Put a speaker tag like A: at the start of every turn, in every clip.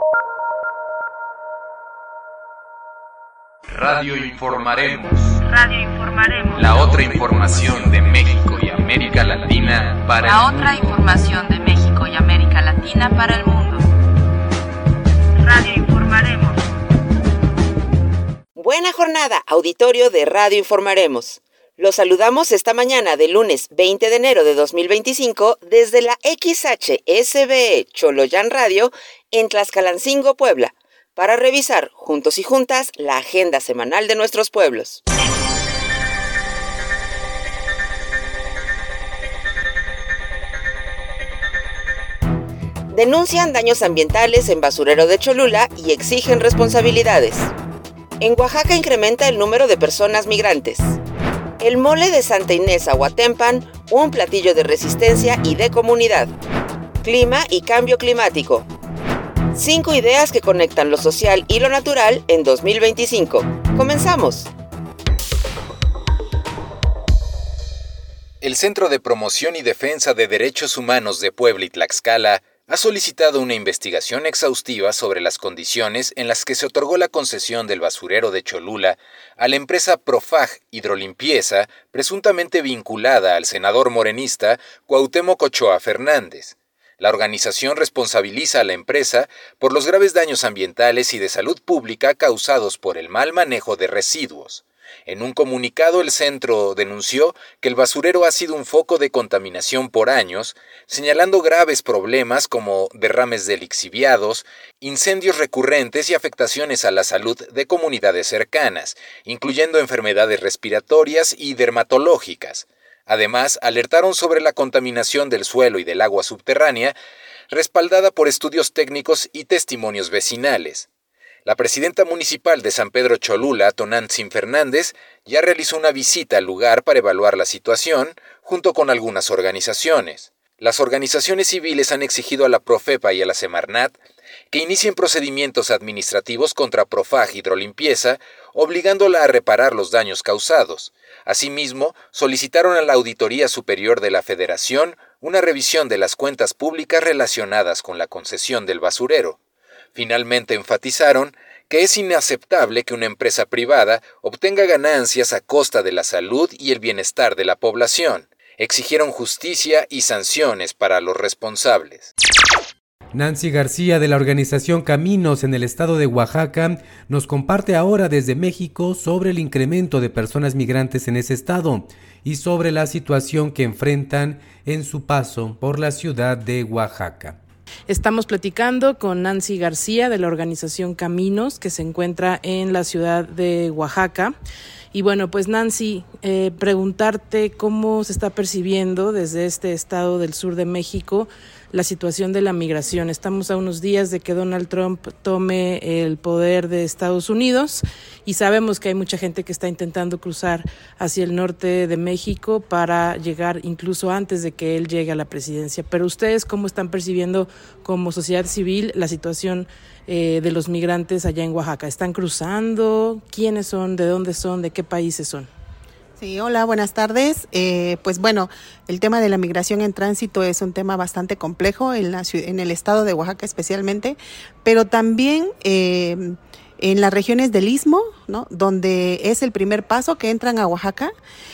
A: Radio Informaremos. La otra información de México y América Latina para el mundo.
B: Radio Informaremos.
C: Buena jornada, auditorio de Radio Informaremos. Los saludamos esta mañana de lunes 20 de enero de 2025 desde la XHSBE Choloyán Radio en Tlaxcalancingo, Puebla, para revisar juntos y juntas la agenda semanal de nuestros pueblos. Denuncian daños ambientales en basurero de Cholula y exigen responsabilidades. En Oaxaca incrementa el número de personas migrantes. El mole de Santa Inés Aguatempan, un platillo de resistencia y de comunidad. Clima y cambio climático. 5 ideas que conectan lo social y lo natural en 2025. ¡Comenzamos!
D: El Centro de Promoción y Defensa de Derechos Humanos de Puebla y Tlaxcala ha solicitado una investigación exhaustiva sobre las condiciones en las que se otorgó la concesión del basurero de Cholula a la empresa Profag Hidrolimpieza, presuntamente vinculada al senador morenista Cuauhtémoc Ochoa Fernández. La organización responsabiliza a la empresa por los graves daños ambientales y de salud pública causados por el mal manejo de residuos. En un comunicado, el centro denunció que el basurero ha sido un foco de contaminación por años, señalando graves problemas como derrames de lixiviados, incendios recurrentes y afectaciones a la salud de comunidades cercanas, incluyendo enfermedades respiratorias y dermatológicas. Además, alertaron sobre la contaminación del suelo y del agua subterránea, respaldada por estudios técnicos y testimonios vecinales. La presidenta municipal de San Pedro Cholula, Tonantzin Fernández, ya realizó una visita al lugar para evaluar la situación, junto con algunas organizaciones. Las organizaciones civiles han exigido a la Profepa y a la Semarnat que inicien procedimientos administrativos contra Profag Hidrolimpieza, obligándola a reparar los daños causados. Asimismo, solicitaron a la Auditoría Superior de la Federación una revisión de las cuentas públicas relacionadas con la concesión del basurero. Finalmente enfatizaron que es inaceptable que una empresa privada obtenga ganancias a costa de la salud y el bienestar de la población. Exigieron justicia y sanciones para los responsables.
E: Nancy García, de la organización Caminos en el estado de Oaxaca, nos comparte ahora desde México sobre el incremento de personas migrantes en ese estado y sobre la situación que enfrentan en su paso por la ciudad de Oaxaca.
F: Estamos platicando con Nancy García de la organización Caminos, que se encuentra en la ciudad de Oaxaca. Y bueno, pues Nancy, preguntarte cómo se está percibiendo desde este estado del sur de México la situación de la migración. Estamos a unos días de que Donald Trump tome el poder de Estados Unidos y sabemos que hay mucha gente que está intentando cruzar hacia el norte de México para llegar incluso antes de que él llegue a la presidencia. Pero ustedes, ¿cómo están percibiendo como sociedad civil la situación de los migrantes allá en Oaxaca? ¿Están cruzando? ¿Quiénes son? ¿De dónde son? ¿De qué países son?
G: Sí, hola, buenas tardes. Pues bueno, el tema de la migración en tránsito es un tema bastante complejo en el estado de Oaxaca especialmente, pero también en las regiones del Istmo, ¿no? Donde es el primer paso que entran a Oaxaca.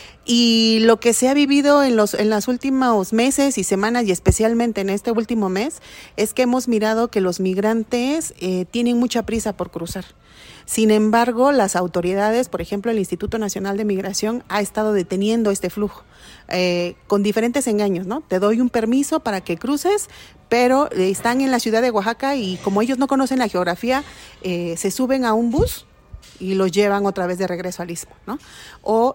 G: Y lo que se ha vivido en los últimos meses y semanas, y especialmente en este último mes, es que hemos mirado que los migrantes tienen mucha prisa por cruzar. Sin embargo, las autoridades, por ejemplo, el Instituto Nacional de Migración, ha estado deteniendo este flujo con diferentes engaños, ¿no? Te doy un permiso para que cruces, pero están en la ciudad de Oaxaca y como ellos no conocen la geografía, se suben a un bus y los llevan otra vez de regreso al Istmo, ¿no? O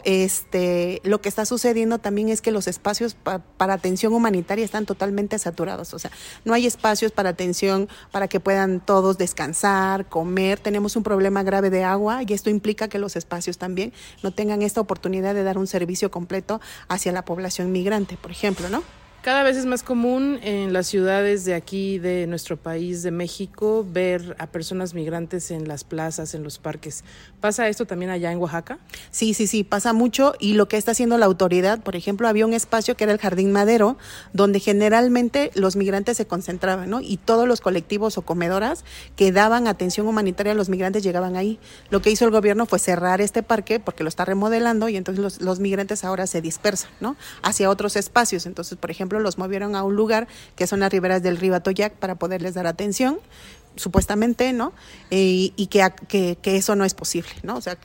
G: lo que está sucediendo también es que los espacios para atención humanitaria están totalmente saturados, o sea, no hay espacios para atención para que puedan todos descansar, comer. Tenemos un problema grave de agua y esto implica que los espacios también no tengan esta oportunidad de dar un servicio completo hacia la población migrante, por ejemplo, ¿no?
F: Cada vez es más común en las ciudades de aquí, de nuestro país, de México, ver a personas migrantes en las plazas, en los parques. ¿Pasa esto también allá en Oaxaca?
G: Sí, pasa mucho, y lo que está haciendo la autoridad, por ejemplo, había un espacio que era el Jardín Madero, donde generalmente los migrantes se concentraban, ¿no? Y todos los colectivos o comedoras que daban atención humanitaria a los migrantes llegaban ahí. Lo que hizo el gobierno fue cerrar este parque porque lo está remodelando, y entonces los migrantes ahora se dispersan, ¿no? Hacia otros espacios. Entonces, por ejemplo, los movieron a un lugar que son las riberas del río Atoyac para poderles dar atención, supuestamente, ¿no? Y que eso no es posible, ¿no? O sea,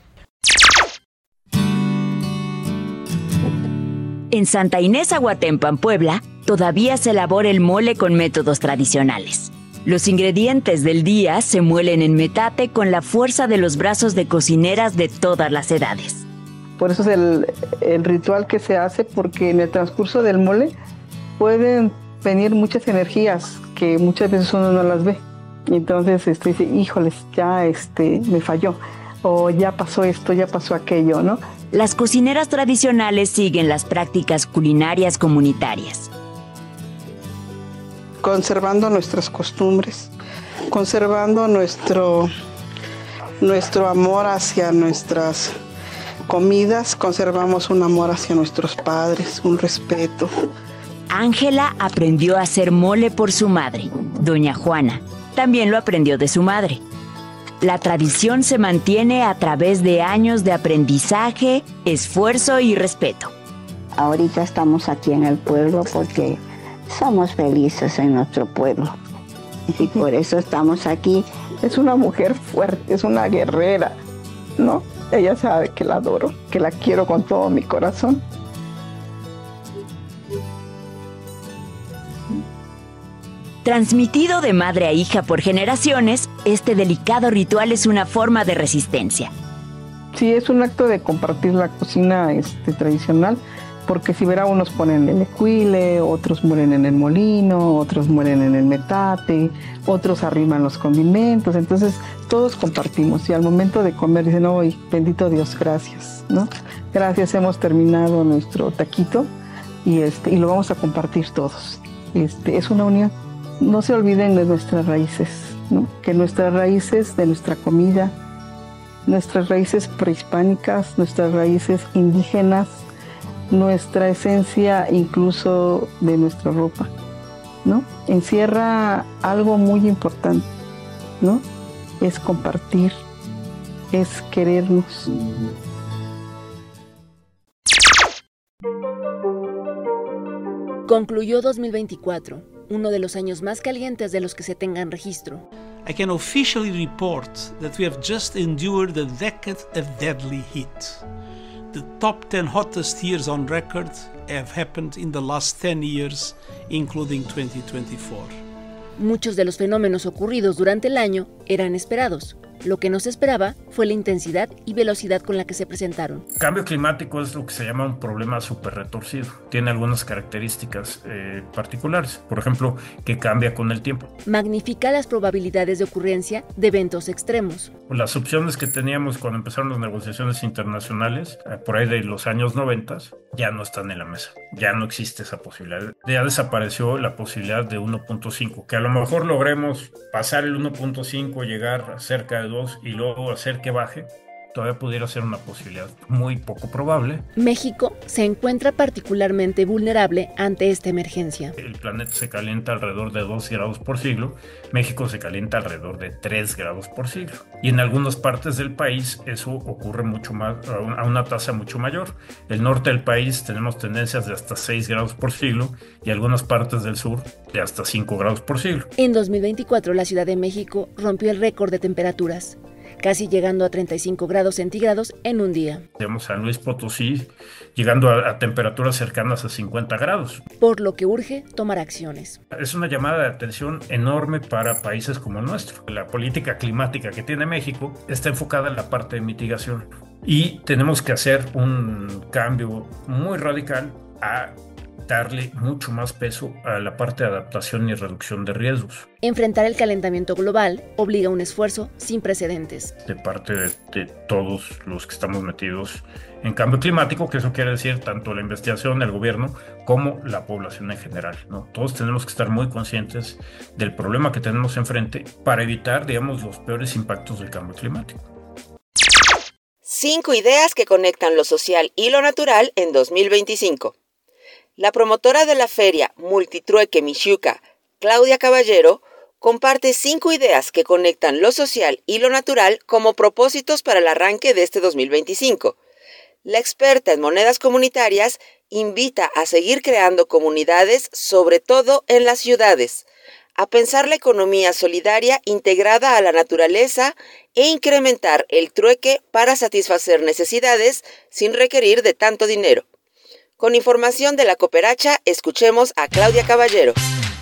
H: en Santa Inés Aguatempan, Puebla, todavía se elabora el mole con métodos tradicionales. Los ingredientes del día se muelen en metate con la fuerza de los brazos de cocineras de todas las edades.
I: Por eso es el ritual que se hace, porque en el transcurso del mole pueden venir muchas energías que muchas veces uno no las ve. Y entonces dice, híjoles, ya me falló, o ya pasó esto, ya pasó aquello, ¿no?
H: Las cocineras tradicionales siguen las prácticas culinarias comunitarias.
I: Conservando nuestras costumbres, conservando nuestro amor hacia nuestras comidas, conservamos un amor hacia nuestros padres, un respeto.
H: Ángela aprendió a hacer mole por su madre, doña Juana. También lo aprendió de su madre. La tradición se mantiene a través de años de aprendizaje, esfuerzo y respeto.
J: Ahorita estamos aquí en el pueblo porque somos felices en nuestro pueblo. Y por eso estamos aquí.
I: Es una mujer fuerte, es una guerrera, ¿no? Ella sabe que la adoro, que la quiero con todo mi corazón.
H: Transmitido de madre a hija por generaciones, este delicado ritual es una forma de resistencia.
I: Sí, es un acto de compartir la cocina tradicional, porque si verá, unos ponen el ecuile, otros mueren en el molino, otros mueren en el metate, otros arriman los condimentos, entonces todos compartimos, y al momento de comer dicen, ¡ay, bendito Dios, gracias!, ¿no? Gracias, hemos terminado nuestro taquito y lo vamos a compartir todos. Es una unión. No se olviden de nuestras raíces, ¿no? Que nuestras raíces de nuestra comida, nuestras raíces prehispánicas, nuestras raíces indígenas, nuestra esencia incluso de nuestra ropa, ¿no? Encierra algo muy importante, ¿no? Es compartir, es querernos.
K: Concluyó 2024, uno de los años más calientes de los que se tengan registro.
L: I can officially report that we have just endured a decade of deadly heat. The top 10 hottest years on record have happened in the last 10 years, including 2024.
K: Muchos de los fenómenos ocurridos durante el año eran esperados. Lo que no se esperaba fue la intensidad y velocidad con la que se presentaron.
M: Cambio climático es lo que se llama un problema súper retorcido. Tiene algunas características particulares. Por ejemplo, que cambia con el tiempo.
K: Magnifica las probabilidades de ocurrencia de eventos extremos.
M: Las opciones que teníamos cuando empezaron las negociaciones internacionales, por ahí de los años 90, ya no están en la mesa. Ya no existe esa posibilidad. Ya desapareció la posibilidad de 1.5. Que a lo mejor logremos pasar el 1.5, llegar a cerca de 2 y luego hacer que baje, todavía pudiera ser una posibilidad muy poco probable.
K: México se encuentra particularmente vulnerable ante esta emergencia.
M: El planeta se calienta alrededor de 2 grados por siglo, México se calienta alrededor de 3 grados por siglo. Y en algunas partes del país eso ocurre mucho más, a una tasa mucho mayor. El norte del país tenemos tendencias de hasta 6 grados por siglo y algunas partes del sur de hasta 5 grados por siglo.
K: En 2024 la Ciudad de México rompió el récord de temperaturas, casi llegando a 35 grados centígrados en un día.
M: Tenemos San Luis Potosí llegando a temperaturas cercanas a 50 grados.
K: Por lo que urge tomar acciones.
M: Es una llamada de atención enorme para países como el nuestro. La política climática que tiene México está enfocada en la parte de mitigación. Y tenemos que hacer un cambio muy radical a darle mucho más peso a la parte de adaptación y reducción de riesgos.
K: Enfrentar el calentamiento global obliga a un esfuerzo sin precedentes.
M: De parte de todos los que estamos metidos en cambio climático, que eso quiere decir tanto la investigación, el gobierno, como la población en general, ¿no? Todos tenemos que estar muy conscientes del problema que tenemos enfrente para evitar, digamos, los peores impactos del cambio climático.
C: 5 ideas que conectan lo social y lo natural en 2025. La promotora de la feria Multitrueque Mixhuca, Claudia Caballero, comparte 5 ideas que conectan lo social y lo natural como propósitos para el arranque de este 2025. La experta en monedas comunitarias invita a seguir creando comunidades, sobre todo en las ciudades, a pensar la economía solidaria integrada a la naturaleza e incrementar el trueque para satisfacer necesidades sin requerir de tanto dinero. Con información de la Cooperacha, escuchemos a Claudia Caballero.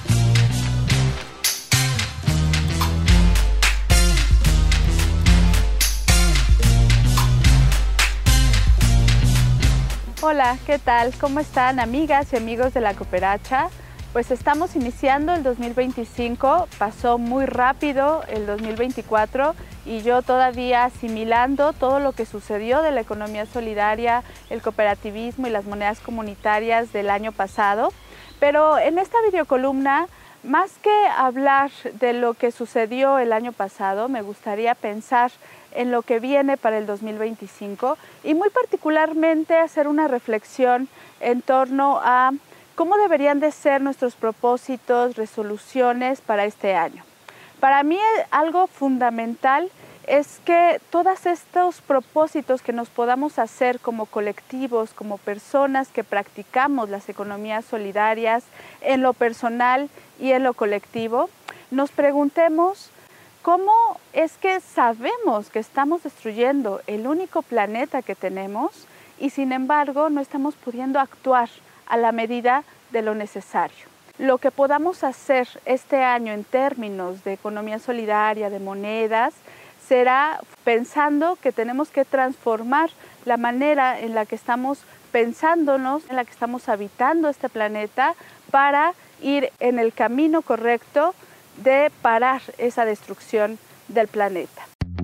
N: Hola, ¿qué tal? ¿Cómo están, amigas y amigos de la Cooperacha? Pues estamos iniciando el 2025, pasó muy rápido el 2024 y yo todavía asimilando todo lo que sucedió de la economía solidaria, el cooperativismo y las monedas comunitarias del año pasado. Pero en esta videocolumna, más que hablar de lo que sucedió el año pasado, me gustaría pensar en lo que viene para el 2025 y muy particularmente hacer una reflexión en torno a cómo deberían de ser nuestros propósitos, resoluciones para este año. Para mí algo fundamental es que todos estos propósitos que nos podamos hacer como colectivos, como personas que practicamos las economías solidarias en lo personal y en lo colectivo, nos preguntemos cómo es que sabemos que estamos destruyendo el único planeta que tenemos y sin embargo no estamos pudiendo actuar a la medida de lo necesario. Lo que podamos hacer este año en términos de economía solidaria, de monedas, será pensando que tenemos que transformar la manera en la que estamos pensándonos, en la que estamos habitando este planeta para ir en el camino correcto de parar esa destrucción del planeta.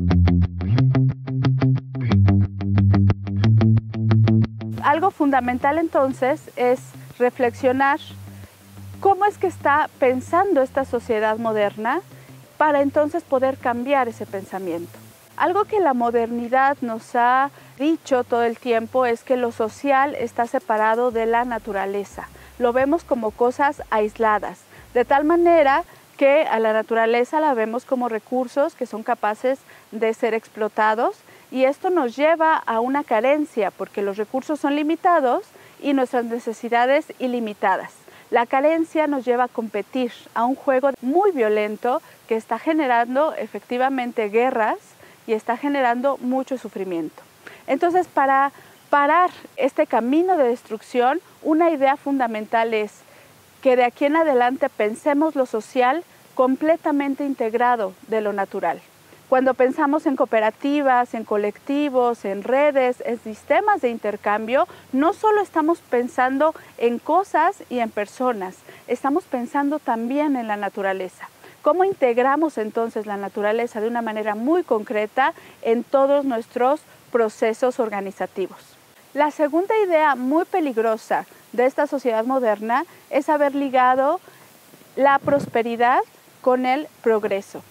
N: Algo fundamental entonces es reflexionar cómo es que está pensando esta sociedad moderna para entonces poder cambiar ese pensamiento. Algo que la modernidad nos ha dicho todo el tiempo es que lo social está separado de la naturaleza. Lo vemos como cosas aisladas, de tal manera que a la naturaleza la vemos como recursos que son capaces de ser explotados y esto nos lleva a una carencia porque los recursos son limitados y nuestras necesidades ilimitadas. La carencia nos lleva a competir a un juego muy violento que está generando efectivamente guerras y está generando mucho sufrimiento. Entonces, para parar este camino de destrucción, una idea fundamental es que de aquí en adelante pensemos lo social completamente integrado de lo natural. Cuando pensamos en cooperativas, en colectivos, en redes, en sistemas de intercambio, no solo estamos pensando en cosas y en personas, estamos pensando también en la naturaleza. ¿Cómo integramos entonces la naturaleza de una manera muy concreta en todos nuestros procesos organizativos? La segunda idea muy peligrosa de esta sociedad moderna es haber ligado la prosperidad con el progreso.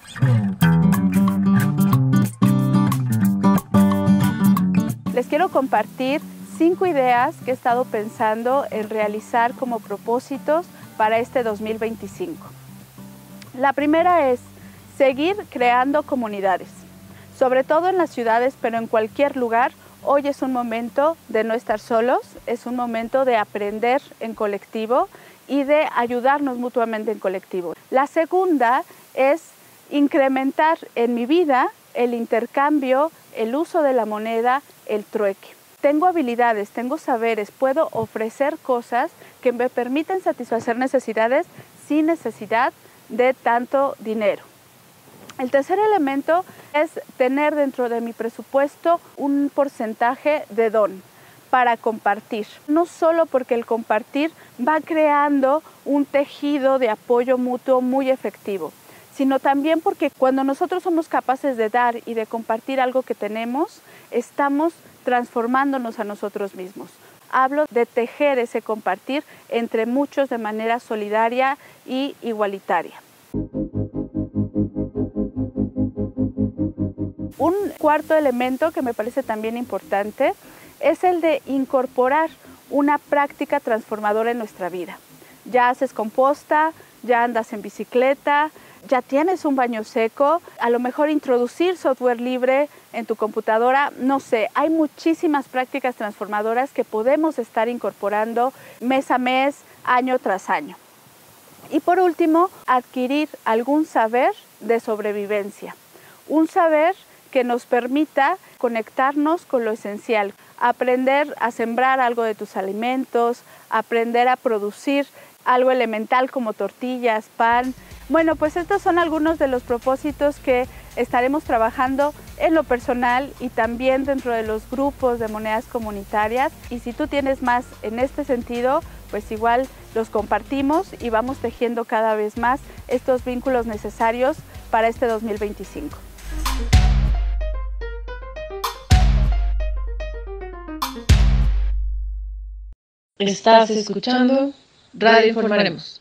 N: Les quiero compartir 5 ideas que he estado pensando en realizar como propósitos para este 2025. La primera es seguir creando comunidades, sobre todo en las ciudades, pero en cualquier lugar. Hoy es un momento de no estar solos, es un momento de aprender en colectivo y de ayudarnos mutuamente en colectivo. La segunda es incrementar en mi vida el intercambio, el uso de la moneda, el trueque. Tengo habilidades, tengo saberes, puedo ofrecer cosas que me permiten satisfacer necesidades sin necesidad de tanto dinero. El tercer elemento es tener dentro de mi presupuesto un porcentaje de don para compartir. No solo porque el compartir va creando un tejido de apoyo mutuo muy efectivo, sino también porque cuando nosotros somos capaces de dar y de compartir algo que tenemos, estamos transformándonos a nosotros mismos. Hablo de tejer ese compartir entre muchos de manera solidaria y igualitaria. Un cuarto elemento que me parece también importante es el de incorporar una práctica transformadora en nuestra vida. Ya haces composta, ya andas en bicicleta, ya tienes un baño seco, a lo mejor introducir software libre en tu computadora, no sé, hay muchísimas prácticas transformadoras que podemos estar incorporando mes a mes, año tras año. Y por último, adquirir algún saber de sobrevivencia, un saber que nos permita conectarnos con lo esencial, aprender a sembrar algo de tus alimentos, aprender a producir algo elemental como tortillas, pan. Bueno, pues estos son algunos de los propósitos que estaremos trabajando en lo personal y también dentro de los grupos de monedas comunitarias. Y si tú tienes más en este sentido, pues igual los compartimos y vamos tejiendo cada vez más estos vínculos necesarios para este 2025.
F: Estás escuchando Radio Informaremos.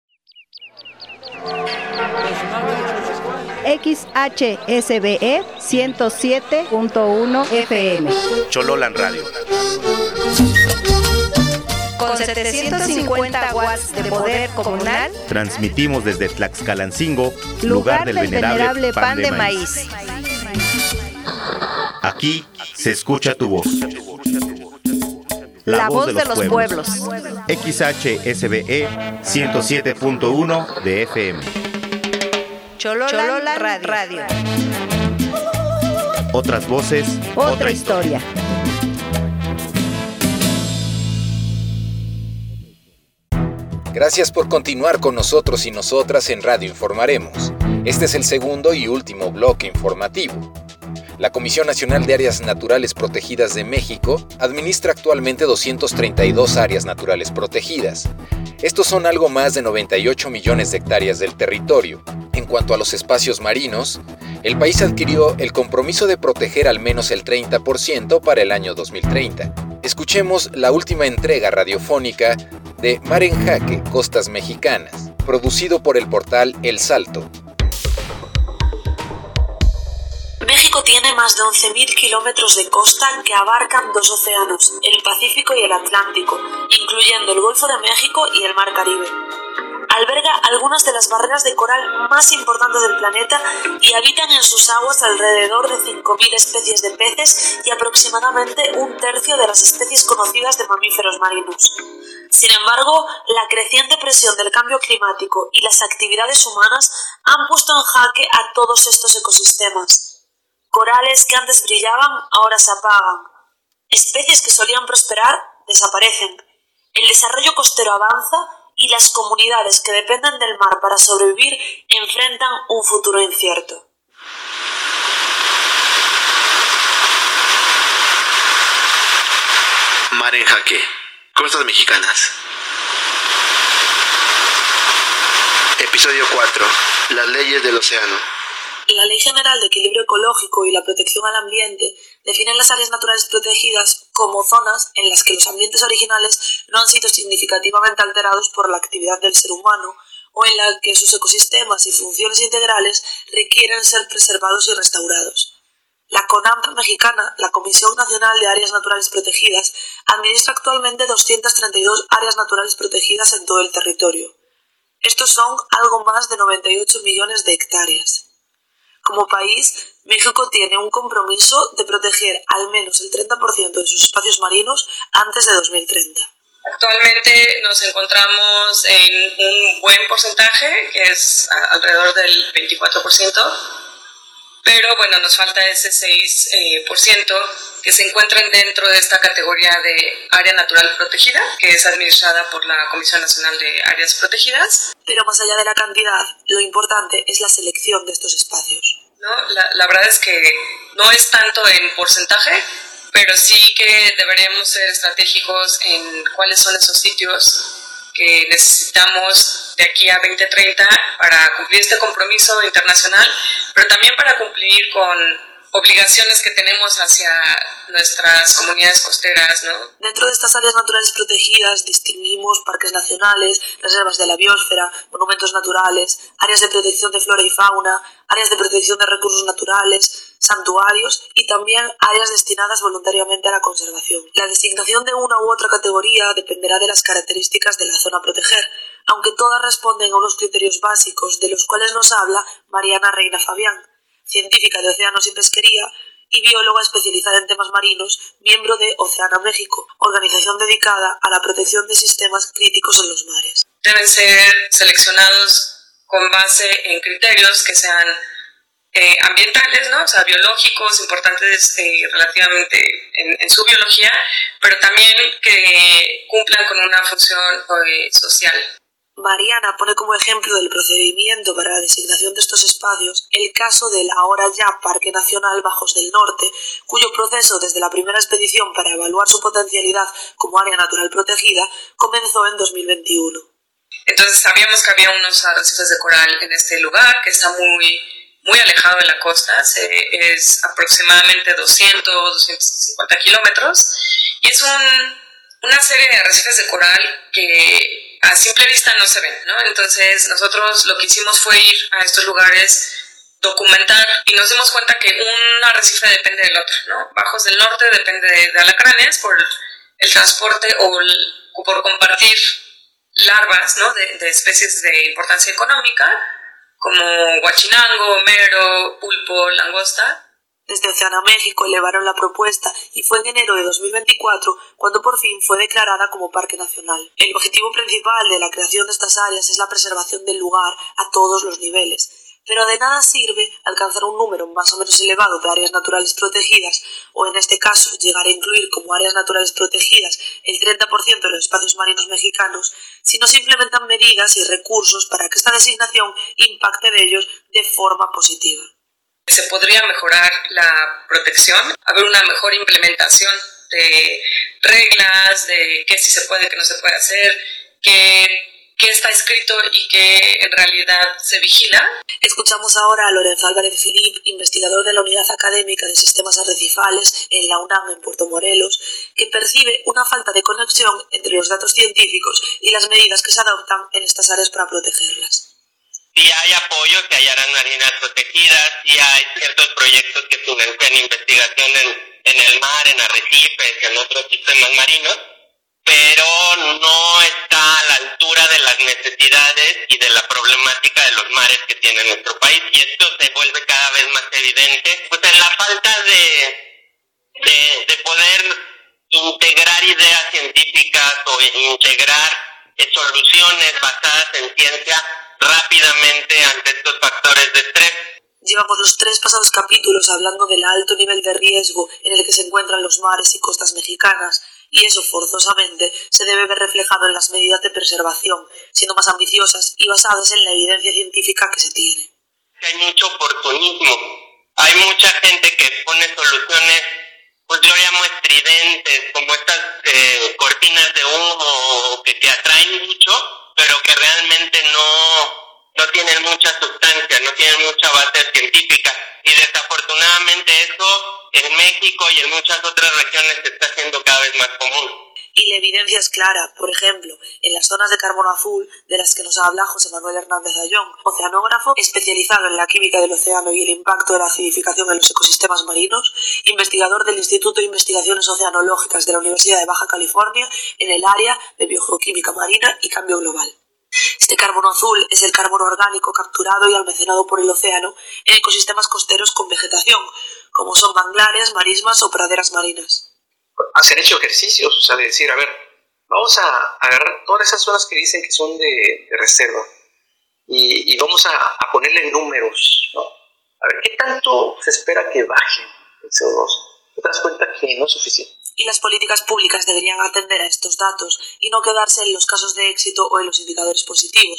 O: XHSBE 107.1 FM.
P: Chololan Radio.
O: Con 750 watts de poder comunal,
P: transmitimos desde Tlaxcalancingo, lugar del venerable pan de maíz. Aquí se escucha tu voz.
O: La voz de los pueblos.
P: XHSBE 107.1 de FM.
O: Chololan Radio.
P: Otras voces,
O: otra historia.
D: Gracias por continuar con nosotros y nosotras en Radio Informaremos. Este es el segundo y último bloque informativo. La Comisión Nacional de Áreas Naturales Protegidas de México administra actualmente 232 áreas naturales protegidas. Estos son algo más de 98 millones de hectáreas del territorio. En cuanto a los espacios marinos, el país adquirió el compromiso de proteger al menos el 30% para el año 2030. Escuchemos la última entrega radiofónica de Mar en Jaque, Costas Mexicanas, producido por el portal El Salto.
Q: México tiene más de 11.000 kilómetros de costa que abarcan dos océanos, el Pacífico y el Atlántico, incluyendo el Golfo de México y el Mar Caribe. Alberga algunas de las barreras de coral más importantes del planeta y habitan en sus aguas alrededor de 5.000 especies de peces y aproximadamente un tercio de las especies conocidas de mamíferos marinos. Sin embargo, la creciente presión del cambio climático y las actividades humanas han puesto en jaque a todos estos ecosistemas. Corales que antes brillaban, ahora se apagan. Especies que solían prosperar, desaparecen. El desarrollo costero avanza y las comunidades que dependen del mar para sobrevivir enfrentan un futuro incierto.
R: Mar en Jaque, Costas Mexicanas. Episodio 4. Las leyes del océano.
Q: La Ley General de Equilibrio Ecológico y la Protección al Ambiente definen las áreas naturales protegidas como zonas en las que los ambientes originales no han sido significativamente alterados por la actividad del ser humano o en la que sus ecosistemas y funciones integrales requieren ser preservados y restaurados. La CONAMP mexicana, la Comisión Nacional de Áreas Naturales Protegidas, administra actualmente 232 áreas naturales protegidas en todo el territorio. Estos son algo más de 98 millones de hectáreas. Como país, México tiene un compromiso de proteger al menos el 30% de sus espacios marinos antes de 2030.
S: Actualmente nos encontramos en un buen porcentaje, que es alrededor del 24%, pero bueno, nos falta ese 6% que se encuentran dentro de esta categoría de área natural protegida, que es administrada por la Comisión Nacional de Áreas Protegidas.
Q: Pero más allá de la cantidad, lo importante es la selección de estos espacios.
S: ¿No? La verdad es que no es tanto en porcentaje, pero sí que deberíamos ser estratégicos en cuáles son esos sitios que necesitamos de aquí a 2030 para cumplir este compromiso internacional, pero también para cumplir con obligaciones que tenemos hacia nuestras comunidades costeras, ¿no?
Q: Dentro de estas áreas naturales protegidas distinguimos parques nacionales, reservas de la biosfera, monumentos naturales, áreas de protección de flora y fauna, áreas de protección de recursos naturales, santuarios y también áreas destinadas voluntariamente a la conservación. La designación de una u otra categoría dependerá de las características de la zona a proteger, aunque todas responden a unos criterios básicos de los cuales nos habla Mariana Reina Fabián, científica de océanos y pesquería y bióloga especializada en temas marinos, miembro de Oceana México, organización dedicada a la protección de sistemas críticos en los mares.
S: Deben ser seleccionados con base en criterios que sean ambientales, ¿no? O sea, biológicos, importantes relativamente en su biología, pero también que cumplan con una función social.
Q: Mariana pone como ejemplo del procedimiento para la designación de estos espacios el caso del ahora ya Parque Nacional Bajos del Norte, cuyo proceso desde la primera expedición para evaluar su potencialidad como área natural protegida comenzó en 2021.
S: Entonces sabíamos que había unos arrecifes de coral en este lugar que está muy alejado de la costa, es aproximadamente 250 kilómetros, y es una serie de arrecifes de coral que a simple vista no se ven, ¿no? Entonces nosotros lo que hicimos fue ir a estos lugares, documentar, y nos dimos cuenta que un arrecife depende del otro, ¿no? Bajos del Norte depende de alacranes por el transporte o por compartir larvas, ¿no? de especies de importancia económica, como guachinango, mero, pulpo, langosta.
Q: Desde Oceana México elevaron la propuesta y fue en enero de 2024 cuando por fin fue declarada como parque nacional. El objetivo principal de la creación de estas áreas es la preservación del lugar a todos los niveles, pero de nada sirve alcanzar un número más o menos elevado de áreas naturales protegidas, o en este caso llegar a incluir como áreas naturales protegidas el 30% de los espacios marinos mexicanos, si no se implementan medidas y recursos para que esta designación impacte de ellos de forma positiva.
S: Se podría mejorar la protección, haber una mejor implementación de reglas, de qué sí se puede, qué no se puede hacer, qué está escrito y qué en realidad se vigila.
Q: Escuchamos ahora a Lorenzo Álvarez Filip, investigador de la Unidad Académica de Sistemas Arrecifales en la UNAM en Puerto Morelos, que percibe una falta de conexión entre los datos científicos y las medidas que se adoptan en estas áreas para protegerlas.
T: Sí hay apoyo, que hay áreas marinas protegidas, sí hay ciertos proyectos que financian investigación en el mar, en arrecifes, en otros sistemas marinos, pero no está a la altura de las necesidades y de la problemática de los mares que tiene nuestro país, y esto se vuelve cada vez más evidente, pues en la falta de poder integrar ideas científicas o integrar soluciones basadas en ciencia rápidamente ante estos factores de estrés.
Q: Llevamos los 3 pasados capítulos hablando del alto nivel de riesgo en el que se encuentran los mares y costas mexicanas, y eso forzosamente se debe ver reflejado en las medidas de preservación, siendo más ambiciosas y basadas en la evidencia científica que se tiene.
T: Hay mucho oportunismo, hay mucha gente que pone soluciones, pues yo llamo estridentes, como estas cortinas de humo que atraen mucho, pero que realmente no tienen mucha sustancia, no tienen mucha base científica, y desafortunadamente eso en México y en muchas otras regiones se está haciendo cada vez más común.
Q: Y la evidencia es clara, por ejemplo, en las zonas de carbono azul de las que nos habla José Manuel Hernández Ayón, oceanógrafo especializado en la química del océano y el impacto de la acidificación en los ecosistemas marinos, investigador del Instituto de Investigaciones Oceanológicas de la Universidad de Baja California en el área de biogeoquímica marina y cambio global. Este carbono azul es el carbono orgánico capturado y almacenado por el océano en ecosistemas costeros con vegetación, como son manglares, marismas o praderas marinas.
U: Se han hecho ejercicios, o sea, de decir, a ver, vamos a agarrar todas esas zonas que dicen que son de reserva y vamos a ponerle números, ¿no? A ver, ¿qué tanto se espera que baje el CO2? Te das cuenta que no es suficiente.
Q: Y las políticas públicas deberían atender a estos datos y no quedarse en los casos de éxito o en los indicadores positivos,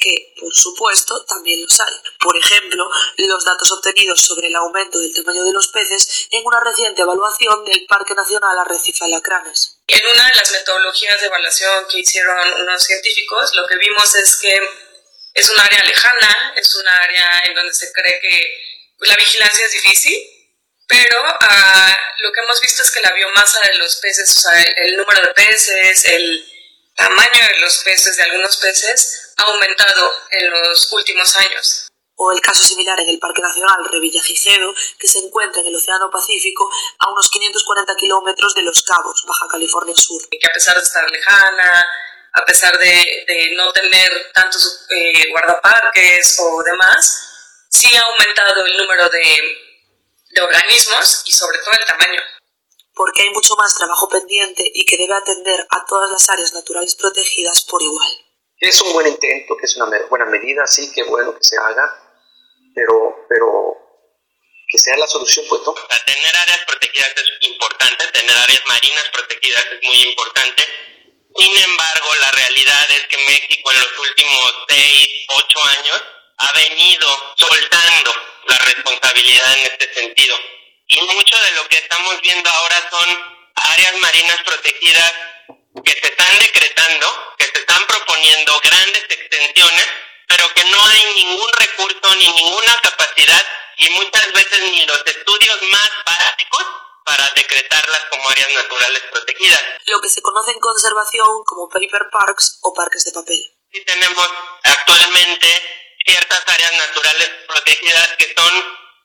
Q: que, por supuesto, también los hay. Por ejemplo, los datos obtenidos sobre el aumento del tamaño de los peces en una reciente evaluación del Parque Nacional Arrecife Alacranes.
S: En una de las metodologías de evaluación que hicieron unos científicos, lo que vimos es que es un área lejana, es un área en donde se cree que la vigilancia es difícil, pero lo que hemos visto es que la biomasa de los peces, o sea, el número de peces, el tamaño de los peces, de algunos peces, ha aumentado en los últimos años.
Q: O el caso similar en el Parque Nacional Revillagigedo, que se encuentra en el Océano Pacífico a unos 540 kilómetros de Los Cabos, Baja California Sur.
S: Que a pesar de estar lejana, a pesar de no tener tantos guardaparques o demás, sí ha aumentado el número de organismos y sobre todo el tamaño.
Q: Porque hay mucho más trabajo pendiente y que debe atender a todas las áreas naturales protegidas por igual.
U: Es un buen intento, que es una buena medida, sí, que bueno que se haga, pero que sea la solución, pues no.
T: Tener áreas protegidas es importante, tener áreas marinas protegidas es muy importante. Sin embargo, la realidad es que México en los últimos 6, 8 años ha venido soltando la responsabilidad en este sentido. Y mucho de lo que estamos viendo ahora son áreas marinas protegidas que se están decretando, que se están proponiendo grandes extensiones, pero que no hay ningún recurso ni ninguna capacidad y muchas veces ni los estudios más básicos para decretarlas como áreas naturales protegidas.
Q: Lo que se conoce en conservación como paper parks o parques de papel.
T: Sí tenemos actualmente ciertas áreas naturales protegidas que son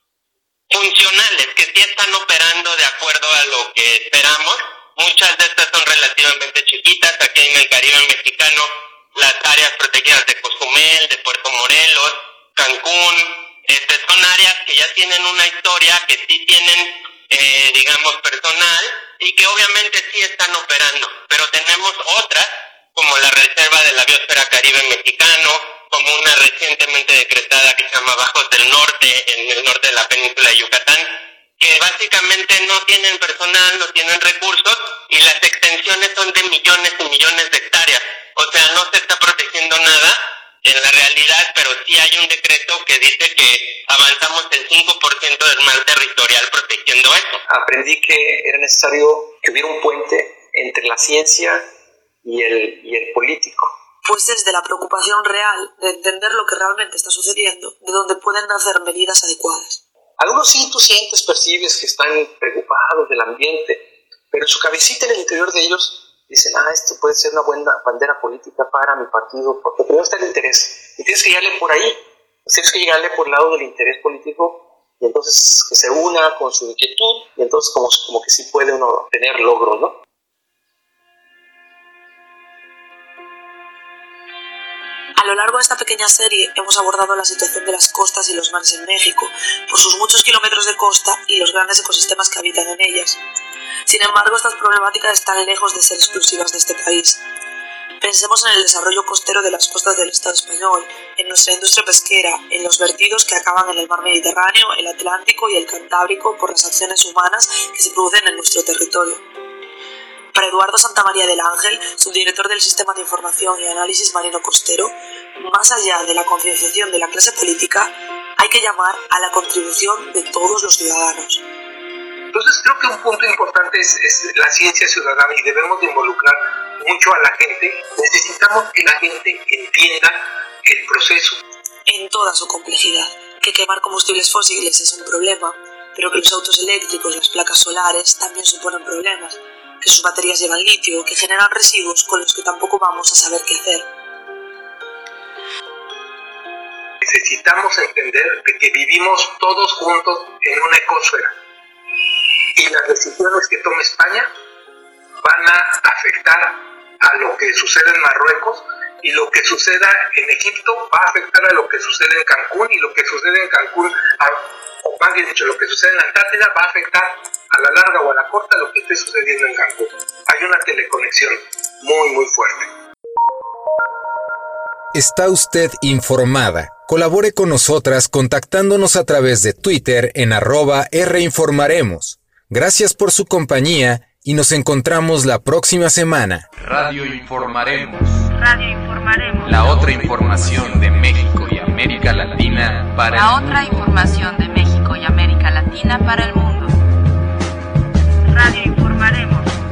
T: funcionales, que sí están operando de acuerdo a lo que esperamos. Muchas de estas son relativamente chiquitas. Aquí en el Caribe mexicano, las áreas protegidas de Cozumel, de Puerto Morelos, Cancún, son áreas que ya tienen una historia, que sí tienen, digamos, personal y que obviamente sí están operando. Pero tenemos otras, como la Reserva de la Biosfera Caribe Mexicano, como una recientemente decretada que se llama Bajos del Norte, en el norte de la península de Yucatán, que básicamente no tienen personal, no tienen recursos y las extensiones son de millones y millones de hectáreas. O sea, no se está protegiendo nada en la realidad, pero sí hay un decreto que dice que avanzamos el 5% del mar territorial protegiendo esto.
U: Aprendí que era necesario que hubiera un puente entre la ciencia y el político.
Q: Pues desde la preocupación real de entender lo que realmente está sucediendo, de donde pueden nacer medidas adecuadas.
U: Algunos sí, tú sientes, percibes que están preocupados del ambiente, pero en su cabecita, en el interior de ellos, dicen, esto puede ser una buena bandera política para mi partido, porque primero está el interés, y tienes que llegarle por ahí, tienes que llegarle por el lado del interés político, y entonces que se una con su inquietud, y entonces como que sí puede uno tener logros, ¿no?
Q: A lo largo de esta pequeña serie hemos abordado la situación de las costas y los mares en México, por sus muchos kilómetros de costa y los grandes ecosistemas que habitan en ellas. Sin embargo, estas problemáticas están lejos de ser exclusivas de este país. Pensemos en el desarrollo costero de las costas del Estado español, en nuestra industria pesquera, en los vertidos que acaban en el mar Mediterráneo, el Atlántico y el Cantábrico por las acciones humanas que se producen en nuestro territorio. Para Eduardo Santamaría del Ángel, subdirector del Sistema de Información y Análisis Marino Costero, más allá de la concienciación de la clase política, hay que llamar a la contribución de todos los ciudadanos.
U: Entonces creo que un punto importante es la ciencia ciudadana y debemos de involucrar mucho a la gente. Necesitamos que la gente entienda el proceso.
Q: En toda su complejidad, que quemar combustibles fósiles es un problema, pero que los autos eléctricos, las placas solares también suponen problemas, que sus baterías llevan litio, que generan residuos con los que tampoco vamos a saber qué hacer.
U: Necesitamos entender que vivimos todos juntos en una ecosfera y las decisiones que tome España van a afectar a lo que sucede en Marruecos y lo que suceda en Egipto va a afectar a lo que sucede en Cancún y lo que sucede en Cancún, o más bien dicho, lo que sucede en la Antártida va a afectar a la larga o a la corta lo que esté sucediendo en Cancún. Hay una teleconexión muy, muy fuerte.
D: Está usted informada. Colabore con nosotras contactándonos a través de Twitter en @reinformaremos. Gracias por su compañía y nos encontramos la próxima semana.
A: Radio Informaremos.
B: Radio Informaremos.
A: La otra información de México y América Latina para
B: La otra información de México y América Latina para el mundo. Radio Informaremos.